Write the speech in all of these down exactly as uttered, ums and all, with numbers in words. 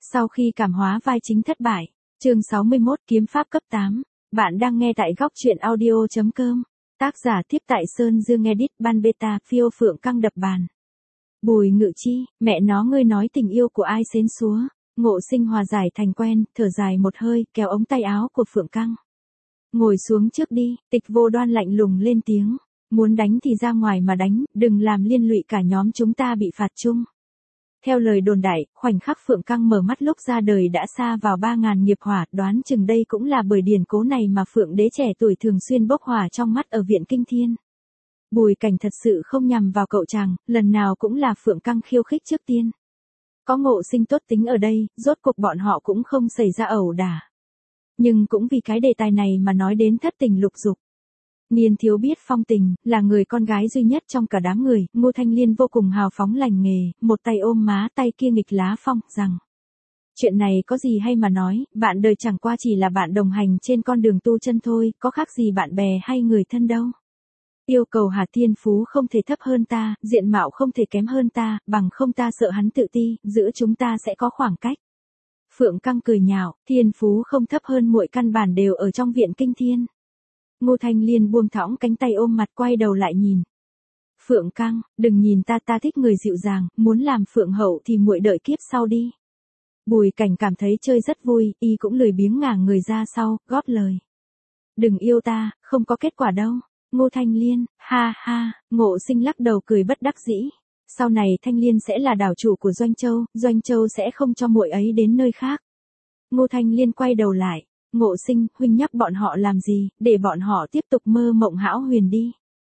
Sau khi cảm hóa vai chính thất bại, chương sáu mươi mốt kiếm pháp cấp tám, bạn đang nghe tại góc truyện audio.com, tác giả Tiếp Tại Sơn Dương edit ban beta phiêu phượng căng đập bàn. Bùi Ngự Chi, mẹ nó ngươi nói tình yêu của ai xến xúa, Ngộ Sinh hòa giải thành quen, thở dài một hơi, kéo ống tay áo của Phượng Căng. Ngồi xuống trước đi, Tịch Vô Đoan lạnh lùng lên tiếng, muốn đánh thì ra ngoài mà đánh, đừng làm liên lụy cả nhóm chúng ta bị phạt chung. Theo lời đồn đại, khoảnh khắc Phượng Căng mở mắt lúc ra đời đã xa vào ba ngàn nghiệp hỏa, đoán chừng đây cũng là bởi điển cố này mà Phượng đế trẻ tuổi thường xuyên bốc hỏa trong mắt ở viện Kinh Thiên. Bùi Cảnh thật sự không nhằm vào cậu chàng, lần nào cũng là Phượng Căng khiêu khích trước tiên. Có Ngộ Sinh tốt tính ở đây, rốt cuộc bọn họ cũng không xảy ra ẩu đả. Nhưng cũng vì cái đề tài này mà nói đến thất tình lục dục. Niên thiếu biết phong tình, là người con gái duy nhất trong cả đám người, Ngô Thanh Liên vô cùng hào phóng lành nghề, một tay ôm má tay kia nghịch lá phong, rằng chuyện này có gì hay mà nói, bạn đời chẳng qua chỉ là bạn đồng hành trên con đường tu chân thôi, có khác gì bạn bè hay người thân đâu. Yêu cầu Hà Thiên Phú không thể thấp hơn ta, diện mạo không thể kém hơn ta, bằng không ta sợ hắn tự ti, giữa chúng ta sẽ có khoảng cách. Phượng Căng cười nhạo, Thiên Phú không thấp hơn muội căn bản đều ở trong viện Kinh Thiên. Ngô Thanh Liên buông thõng cánh tay ôm mặt quay đầu lại nhìn. Phượng Căng, đừng nhìn ta, ta thích người dịu dàng, muốn làm Phượng hậu thì muội đợi kiếp sau đi. Bùi Cảnh cảm thấy chơi rất vui, y cũng lười biếng ngả người ra sau, góp lời. Đừng yêu ta, không có kết quả đâu. Ngô Thanh Liên, ha ha, Ngộ Sinh lắc đầu cười bất đắc dĩ. Sau này Thanh Liên sẽ là đảo chủ của Doanh Châu, Doanh Châu sẽ không cho muội ấy đến nơi khác. Ngô Thanh Liên quay đầu lại. Ngộ Sinh, huynh nhắc bọn họ làm gì, để bọn họ tiếp tục mơ mộng hão huyền đi.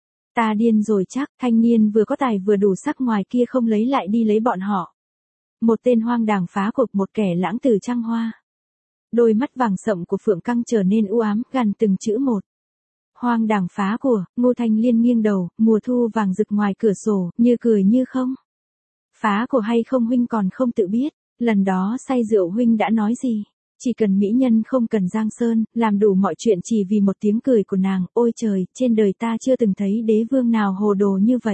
Ta điên rồi chắc, thanh niên vừa có tài vừa đủ sắc ngoài kia không lấy lại đi lấy bọn họ. Một tên hoang đàng phá cuộc, một kẻ lãng tử trăng hoa. Đôi mắt vàng sậm của Phượng Căng trở nên u ám, gằn từng chữ một. Hoang đàng phá của, Ngô Thanh Liên nghiêng đầu, mùa thu vàng rực ngoài cửa sổ, như cười như không. Phá của hay không huynh còn không tự biết, lần đó say rượu huynh đã nói gì? Chỉ cần mỹ nhân không cần giang sơn, làm đủ mọi chuyện chỉ vì một tiếng cười của nàng, ôi trời, trên đời ta chưa từng thấy đế vương nào hồ đồ như vậy.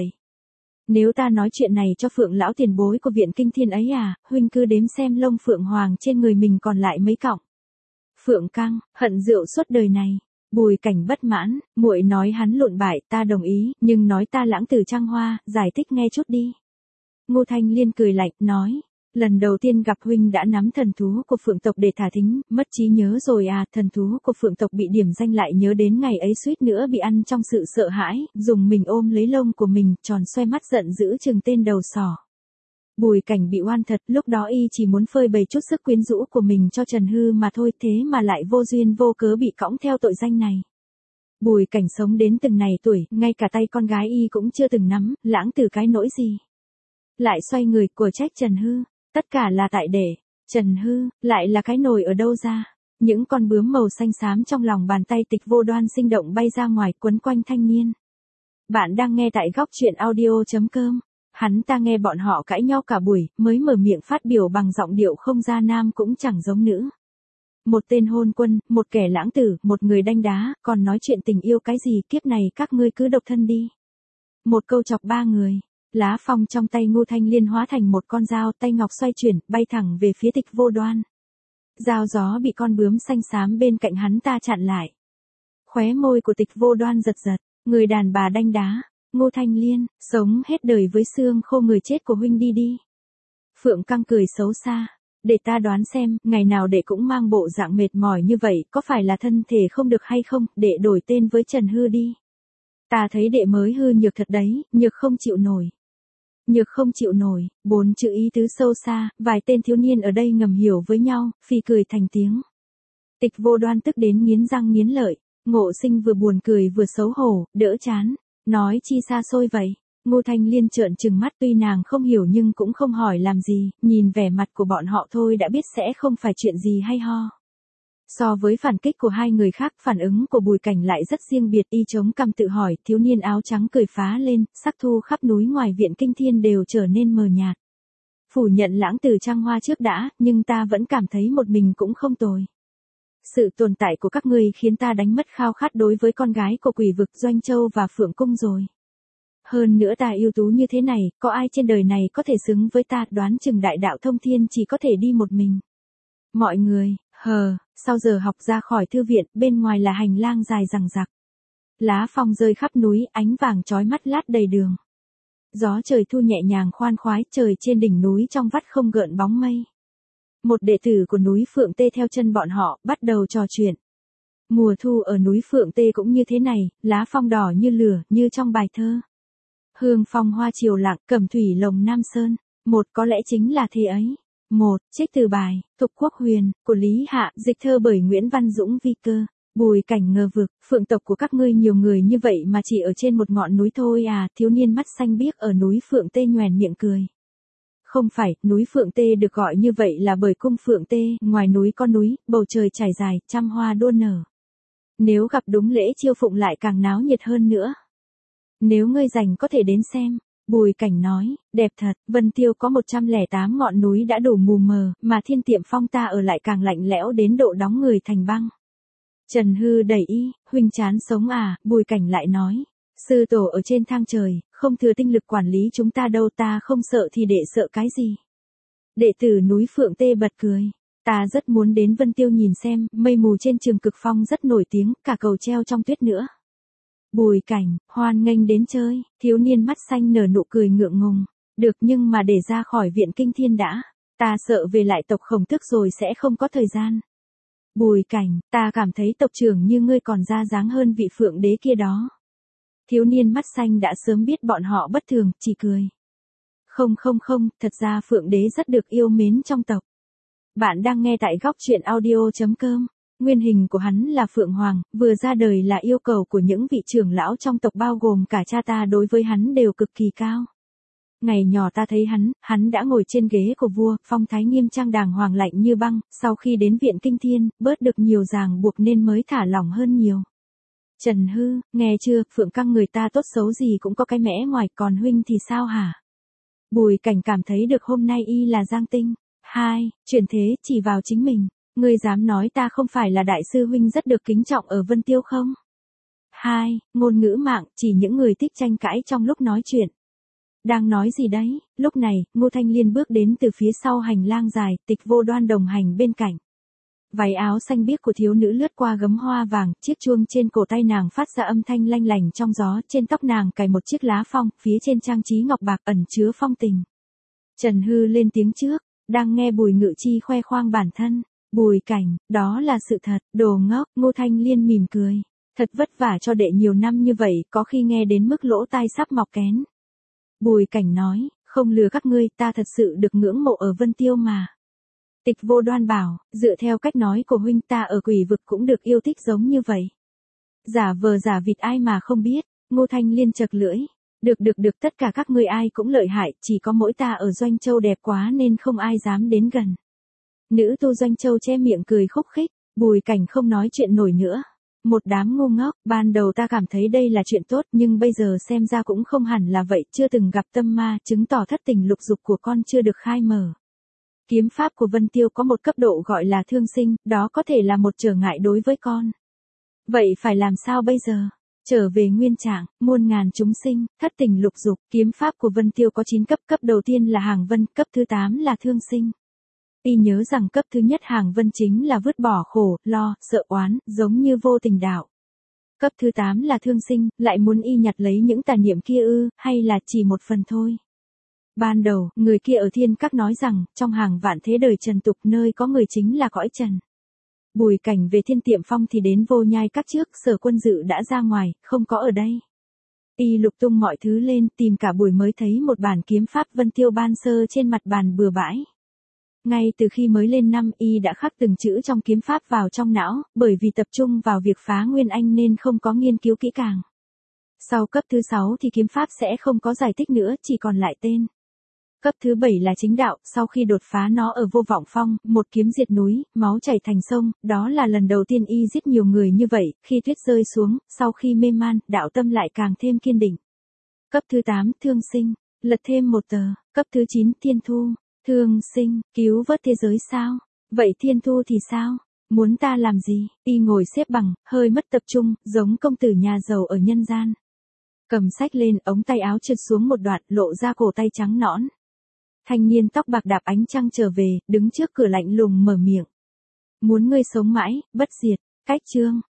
Nếu ta nói chuyện này cho Phượng lão tiền bối của viện Kinh Thiên ấy à, huynh cứ đếm xem lông Phượng Hoàng trên người mình còn lại mấy cọng. Phượng Căng, hận rượu suốt đời này. Bùi Cảnh bất mãn, muội nói hắn lộn bại, ta đồng ý, nhưng nói ta lãng tử trăng hoa, giải thích nghe chút đi. Ngô Thanh Liên cười lạnh, nói. Lần đầu tiên gặp huynh đã nắm thần thú của Phượng tộc để thả thính, mất trí nhớ rồi à, thần thú của Phượng tộc bị điểm danh lại nhớ đến ngày ấy suýt nữa bị ăn trong sự sợ hãi, dùng mình ôm lấy lông của mình, tròn xoay mắt giận dữ chừng tên đầu sỏ. Bùi Cảnh bị oan thật, lúc đó y chỉ muốn phơi bày chút sức quyến rũ của mình cho Trần Hư mà thôi, thế mà lại vô duyên vô cớ bị cõng theo tội danh này. Bùi Cảnh sống đến từng này tuổi, ngay cả tay con gái y cũng chưa từng nắm, lãng từ cái nỗi gì. Lại xoay người của trách Trần Hư. Tất cả là tại để, Trần Hư, lại là cái nồi ở đâu ra. Những con bướm màu xanh xám trong lòng bàn tay Tịch Vô Đoan sinh động bay ra ngoài quấn quanh thanh niên. Bạn đang nghe tại góc truyện audio.com. Hắn ta nghe bọn họ cãi nhau cả buổi, mới mở miệng phát biểu bằng giọng điệu không ra nam cũng chẳng giống nữ. Một tên hôn quân, một kẻ lãng tử, một người đanh đá, còn nói chuyện tình yêu cái gì, kiếp này các ngươi cứ độc thân đi. Một câu chọc ba người. Lá phong trong tay Ngô Thanh Liên hóa thành một con dao, tay ngọc xoay chuyển, bay thẳng về phía Tịch Vô Đoan. Dao gió bị con bướm xanh xám bên cạnh hắn ta chặn lại. Khóe môi của Tịch Vô Đoan giật giật, người đàn bà đanh đá, Ngô Thanh Liên, sống hết đời với xương khô người chết của huynh đi đi. Phượng Căng cười xấu xa, để ta đoán xem, ngày nào đệ cũng mang bộ dạng mệt mỏi như vậy, có phải là thân thể không được hay không, đệ đổi tên với Trần Hư đi. Ta thấy đệ mới hư nhược thật đấy, nhược không chịu nổi. Nhược không chịu nổi, bốn chữ ý tứ sâu xa, vài tên thiếu niên ở đây ngầm hiểu với nhau, phì cười thành tiếng. Tịch Vô Đoan tức đến nghiến răng nghiến lợi, Ngộ Sinh vừa buồn cười vừa xấu hổ, đỡ chán, nói chi xa xôi vậy. Ngô Thanh Liên trợn trừng mắt, tuy nàng không hiểu nhưng cũng không hỏi làm gì, nhìn vẻ mặt của bọn họ thôi đã biết sẽ không phải chuyện gì hay ho. So với phản kích của hai người khác, phản ứng của Bùi Cảnh lại rất riêng biệt, y chống cằm tự hỏi, thiếu niên áo trắng cười phá lên, sắc thu khắp núi ngoài viện Kinh Thiên đều trở nên mờ nhạt. Phủ nhận lãng tử trăng hoa trước đã, nhưng ta vẫn cảm thấy một mình cũng không tồi. Sự tồn tại của các ngươi khiến ta đánh mất khao khát đối với con gái của quỷ vực Doanh Châu và Phượng Cung rồi. Hơn nữa ta ưu tú như thế này, có ai trên đời này có thể xứng với ta, đoán chừng đại đạo thông thiên chỉ có thể đi một mình. Mọi người, hờ, sau giờ học ra khỏi thư viện, bên ngoài là hành lang dài dằng dặc. Lá phong rơi khắp núi, ánh vàng chói mắt lát đầy đường. Gió trời thu nhẹ nhàng khoan khoái, trời trên đỉnh núi trong vắt không gợn bóng mây. Một đệ tử của núi Phượng Tê theo chân bọn họ, bắt đầu trò chuyện. Mùa thu ở núi Phượng Tê cũng như thế này, lá phong đỏ như lửa, như trong bài thơ. Hương phong hoa chiều lặng, cẩm thủy lồng Nam Sơn. Một có lẽ chính là thế ấy. Một, trích từ bài, Tục Quốc Huyền, của Lý Hạ, dịch thơ bởi Nguyễn Văn Dũng vi cơ. Bùi Cảnh ngờ vực, phượng tộc của các ngươi nhiều người như vậy mà chỉ ở trên một ngọn núi thôi à, thiếu niên mắt xanh biếc ở núi Phượng Tê nhoẻn miệng cười. Không phải, núi Phượng Tê được gọi như vậy là bởi cung Phượng Tê, ngoài núi có núi, bầu trời trải dài, trăm hoa đua nở. Nếu gặp đúng lễ chiêu phụng lại càng náo nhiệt hơn nữa. Nếu ngươi rảnh có thể đến xem. Bùi Cảnh nói, đẹp thật, Vân Tiêu có một trăm lẻ tám ngọn núi đã đủ mù mờ, mà Thiên Tiệm Phong ta ở lại càng lạnh lẽo đến độ đóng người thành băng. Trần Hư đẩy y, huynh chán sống à, Bùi Cảnh lại nói. Sư tổ ở trên thang trời, không thừa tinh lực quản lý chúng ta đâu, ta không sợ thì đệ sợ cái gì. Đệ tử núi Phượng Tê bật cười. Ta rất muốn đến Vân Tiêu nhìn xem, mây mù trên Trường Cực Phong rất nổi tiếng, cả cầu treo trong tuyết nữa. Bùi Cảnh, hoan nghênh đến chơi, thiếu niên mắt xanh nở nụ cười ngượng ngùng. Được, nhưng mà để ra khỏi viện Kinh Thiên đã. Ta sợ về lại tộc Khổng Tước rồi sẽ không có thời gian. Bùi Cảnh, ta cảm thấy tộc trưởng như ngươi còn ra dáng hơn vị Phượng Đế kia đó. Thiếu niên mắt xanh đã sớm biết bọn họ bất thường, chỉ cười. Không không không, thật ra Phượng Đế rất được yêu mến trong tộc. Bạn đang nghe tại góc truyện audio chấm com. Nguyên hình của hắn là Phượng Hoàng, vừa ra đời là yêu cầu của những vị trưởng lão trong tộc bao gồm cả cha ta đối với hắn đều cực kỳ cao. Ngày nhỏ ta thấy hắn, hắn đã ngồi trên ghế của vua, phong thái nghiêm trang đàng hoàng lạnh như băng, sau khi đến viện Kinh Thiên, bớt được nhiều ràng buộc nên mới thả lỏng hơn nhiều. Trần Hư, nghe chưa, Phượng Căng người ta tốt xấu gì cũng có cái mẽ ngoài, còn huynh thì sao hả? Bùi Cảnh cảm thấy được hôm nay y là Giang Tinh. Hai, chuyển thế, chỉ vào chính mình. Ngươi dám nói ta không phải là đại sư huynh rất được kính trọng ở Vân Tiêu không? Hai, ngôn ngữ mạng, chỉ những người thích tranh cãi trong lúc nói chuyện. Đang nói gì đấy? Lúc này, Ngô Thanh Liên bước đến từ phía sau hành lang dài, Tịch Vô Đoan đồng hành bên cạnh. Váy áo xanh biếc của thiếu nữ lướt qua gấm hoa vàng, chiếc chuông trên cổ tay nàng phát ra âm thanh lanh lành trong gió, trên tóc nàng cài một chiếc lá phong, phía trên trang trí ngọc bạc ẩn chứa phong tình. Trần Hư lên tiếng trước, đang nghe Bùi Ngự Chi khoe khoang bản thân. Bùi Cảnh, đó là sự thật, đồ ngốc, Ngô Thanh Liên mỉm cười. Thật vất vả cho đệ nhiều năm như vậy, có khi nghe đến mức lỗ tai sắp mọc kén. Bùi Cảnh nói, không lừa các ngươi, ta thật sự được ngưỡng mộ ở Vân Tiêu mà. Tịch Vô Đoan bảo, dựa theo cách nói của huynh ta ở Quỷ Vực cũng được yêu thích giống như vậy. Giả vờ giả vịt ai mà không biết, Ngô Thanh Liên chật lưỡi. Được được được, tất cả các ngươi ai cũng lợi hại, chỉ có mỗi ta ở Doanh Châu đẹp quá nên không ai dám đến gần. Nữ tu Doanh Châu che miệng cười khúc khích, Bùi Cảnh không nói chuyện nổi nữa. Một đám ngu ngốc, ban đầu ta cảm thấy đây là chuyện tốt nhưng bây giờ xem ra cũng không hẳn là vậy, chưa từng gặp tâm ma, chứng tỏ thất tình lục dục của con chưa được khai mở. Kiếm pháp của Vân Tiêu có một cấp độ gọi là thương sinh, đó có thể là một trở ngại đối với con. Vậy phải làm sao bây giờ? Trở về nguyên trạng, muôn ngàn chúng sinh, thất tình lục dục, kiếm pháp của Vân Tiêu có chín cấp, cấp đầu tiên là hàng vân, cấp thứ tám là thương sinh. Y nhớ rằng cấp thứ nhất hàng vân chính là vứt bỏ khổ, lo, sợ oán, giống như vô tình đạo. Cấp thứ tám là thương sinh, lại muốn y nhặt lấy những tà niệm kia ư, hay là chỉ một phần thôi. Ban đầu, người kia ở thiên các nói rằng, trong hàng vạn thế đời trần tục nơi có người chính là cõi trần. Bùi Cảnh về Thiên Tiệm Phong thì đến Vô Nhai Các trước, Sở Quân Dự đã ra ngoài, không có ở đây. Y lục tung mọi thứ lên, tìm cả buổi mới thấy một bản kiếm pháp Vân Tiêu ban sơ trên mặt bàn bừa bãi. Ngay từ khi mới lên năm, Y đã khắc từng chữ trong kiếm pháp vào trong não, bởi vì tập trung vào việc phá Nguyên Anh nên không có nghiên cứu kỹ càng. Sau cấp thứ sáu thì kiếm pháp sẽ không có giải thích nữa, chỉ còn lại tên. Cấp thứ bảy là chính đạo, sau khi đột phá nó ở Vô Vọng Phong, một kiếm diệt núi, máu chảy thành sông, đó là lần đầu tiên Y giết nhiều người như vậy, khi tuyết rơi xuống, sau khi mê man, đạo tâm lại càng thêm kiên định. Cấp thứ tám, thương sinh, lật thêm một tờ, cấp thứ chín, thiên thu, thương sinh, cứu vớt thế giới sao? Vậy thiên thu thì sao? Muốn ta làm gì? Y ngồi xếp bằng, hơi mất tập trung, giống công tử nhà giàu ở nhân gian. Cầm sách lên, ống tay áo trượt xuống một đoạn, lộ ra cổ tay trắng nõn. Thanh niên tóc bạc đạp ánh trăng trở về, đứng trước cửa lạnh lùng mở miệng. Muốn ngươi sống mãi, bất diệt. Cách chương.